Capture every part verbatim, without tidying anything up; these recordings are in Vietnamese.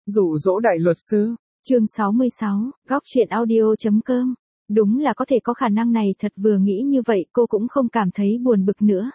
Dụ dỗ đại luật sư. Chương sáu mươi sáu, góc truyện audio.com. Đúng là có thể có khả năng này, thật vừa nghĩ như vậy cô cũng không cảm thấy buồn bực nữa.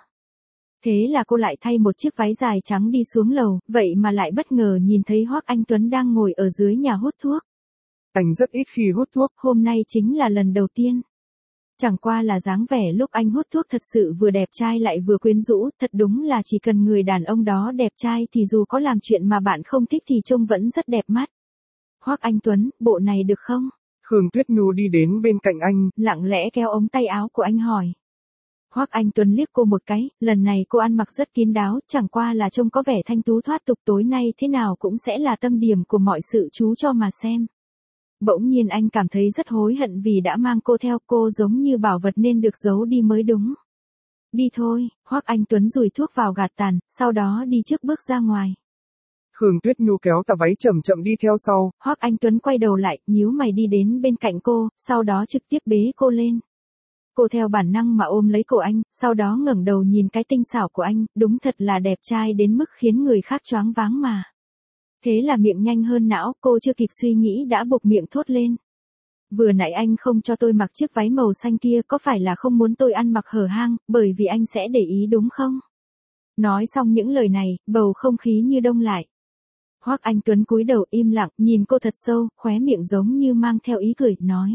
Thế là cô lại thay một chiếc váy dài trắng đi xuống lầu, vậy mà lại bất ngờ nhìn thấy Hoắc Anh Tuấn đang ngồi ở dưới nhà hút thuốc. Anh rất ít khi hút thuốc. Hôm nay chính là lần đầu tiên. Chẳng qua là dáng vẻ lúc anh hút thuốc thật sự vừa đẹp trai lại vừa quyến rũ, thật đúng là chỉ cần người đàn ông đó đẹp trai thì dù có làm chuyện mà bạn không thích thì trông vẫn rất đẹp mắt. Hoắc Anh Tuấn, bộ này được không? Khương Tuyết Nhu đi đến bên cạnh anh, lặng lẽ kéo ống tay áo của anh hỏi. Hoắc Anh Tuấn liếc cô một cái, lần này cô ăn mặc rất kín đáo, chẳng qua là trông có vẻ thanh tú thoát tục, tối nay thế nào cũng sẽ là tâm điểm của mọi sự chú cho mà xem. Bỗng nhiên anh cảm thấy rất hối hận vì đã mang cô theo, cô giống như bảo vật nên được giấu đi mới đúng. Đi thôi, Hoắc Anh Tuấn dùi thuốc vào gạt tàn, sau đó đi trước bước ra ngoài. Khương Tuyết Nhu kéo tà váy chậm chậm đi theo sau. Hoắc Anh Tuấn quay đầu lại, nhíu mày đi đến bên cạnh cô, sau đó trực tiếp bế cô lên. Cô theo bản năng mà ôm lấy cổ anh, sau đó ngẩng đầu nhìn cái tinh xảo của anh, đúng thật là đẹp trai đến mức khiến người khác choáng váng mà. Thế là miệng nhanh hơn não, cô chưa kịp suy nghĩ đã buộc miệng thốt lên. Vừa nãy anh không cho tôi mặc chiếc váy màu xanh kia, có phải là không muốn tôi ăn mặc hở hang, bởi vì anh sẽ để ý đúng không? Nói xong những lời này, bầu không khí như đông lại. Hoắc Anh Tuấn cúi đầu im lặng, nhìn cô thật sâu, khóe miệng giống như mang theo ý cười, nói.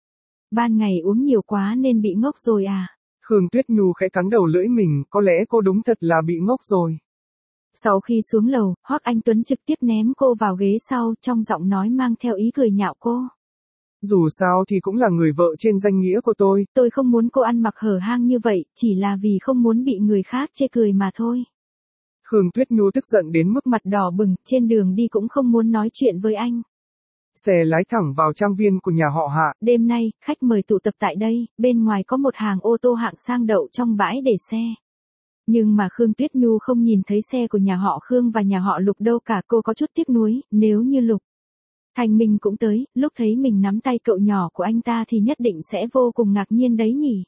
Ban ngày uống nhiều quá nên bị ngốc rồi à? Khương Tuyết Nhu khẽ cắn đầu lưỡi mình, có lẽ cô đúng thật là bị ngốc rồi. Sau khi xuống lầu, Hoắc Anh Tuấn trực tiếp ném cô vào ghế sau, trong giọng nói mang theo ý cười nhạo cô. Dù sao thì cũng là người vợ trên danh nghĩa của tôi. Tôi không muốn cô ăn mặc hở hang như vậy, chỉ là vì không muốn bị người khác chê cười mà thôi. Khương Tuyết Nhu tức giận đến mức mặt đỏ bừng, trên đường đi cũng không muốn nói chuyện với anh. Xe lái thẳng vào trang viên của nhà họ Hạ. Đêm nay, khách mời tụ tập tại đây, bên ngoài có một hàng ô tô hạng sang đậu trong bãi để xe. Nhưng mà Khương Tuyết Nhu không nhìn thấy xe của nhà họ Khương và nhà họ Lục đâu cả, cô có chút tiếc nuối, nếu như Lục Thành Minh cũng tới, lúc thấy mình nắm tay cậu nhỏ của anh ta thì nhất định sẽ vô cùng ngạc nhiên đấy nhỉ.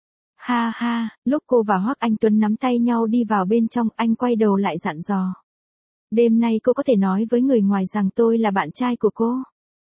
Ha ha, lúc cô và Hoắc Anh Tuấn nắm tay nhau đi vào bên trong, anh quay đầu lại dặn dò. Đêm nay cô có thể nói với người ngoài rằng tôi là bạn trai của cô.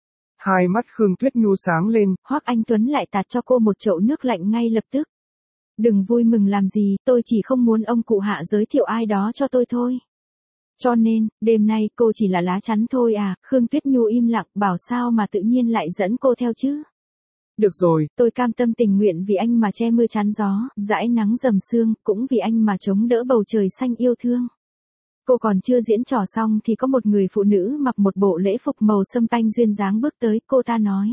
Hai mắt Khương Tuyết Nhu sáng lên. Hoắc Anh Tuấn lại tạt cho cô một chậu nước lạnh ngay lập tức. Đừng vui mừng làm gì, tôi chỉ không muốn ông cụ Hạ giới thiệu ai đó cho tôi thôi. Cho nên, đêm nay cô chỉ là lá chắn thôi à? Khương Tuyết Nhu im lặng, bảo sao mà tự nhiên lại dẫn cô theo chứ? Được rồi, tôi cam tâm tình nguyện vì anh mà che mưa chắn gió, dãi nắng dầm sương, cũng vì anh mà chống đỡ bầu trời xanh yêu thương. Cô còn chưa diễn trò xong thì có một người phụ nữ mặc một bộ lễ phục màu sâm panh duyên dáng bước tới, cô ta nói.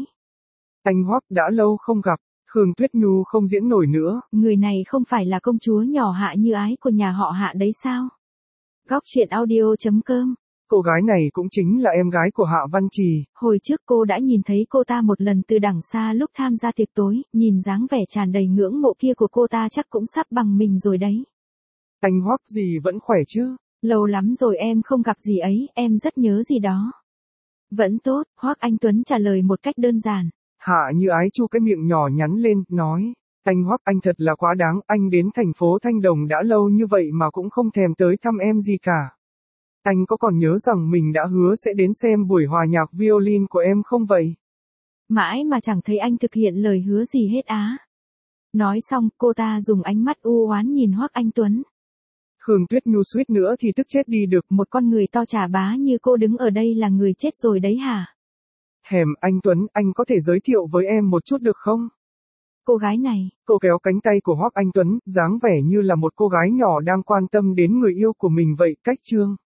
Anh Hoắc đã lâu không gặp. Khương Tuyết Nhu không diễn nổi nữa. Người này không phải là công chúa nhỏ Hạ Như Ái của nhà họ Hạ đấy sao? Góc truyện audio.com. Cô gái này cũng chính là em gái của Hạ Văn Trì. Hồi trước cô đã nhìn thấy cô ta một lần từ đằng xa lúc tham gia tiệc tối, nhìn dáng vẻ tràn đầy ngưỡng mộ kia của cô ta chắc cũng sắp bằng mình rồi đấy. Anh Hoắc gì vẫn khỏe chứ? Lâu lắm rồi em không gặp gì ấy, em rất nhớ gì đó. Vẫn tốt, Hoắc Anh Tuấn trả lời một cách đơn giản. Hạ Như Ái chu cái miệng nhỏ nhắn lên, nói. Anh Hoắc, anh thật là quá đáng, anh đến thành phố Thanh Đồng đã lâu như vậy mà cũng không thèm tới thăm em gì cả. Anh có còn nhớ rằng mình đã hứa sẽ đến xem buổi hòa nhạc violin của em không vậy? Mãi mà chẳng thấy anh thực hiện lời hứa gì hết á. Nói xong, cô ta dùng ánh mắt u oán nhìn Hoắc Anh Tuấn. Khương Tuyết Nhu suýt nữa thì tức chết đi được. Một con người to chà bá như cô đứng ở đây là người chết rồi đấy hả? Hèm, anh Tuấn, anh có thể giới thiệu với em một chút được không? Cô gái này. Cô kéo cánh tay của Hoắc Anh Tuấn, dáng vẻ như là một cô gái nhỏ đang quan tâm đến người yêu của mình vậy, cách trương.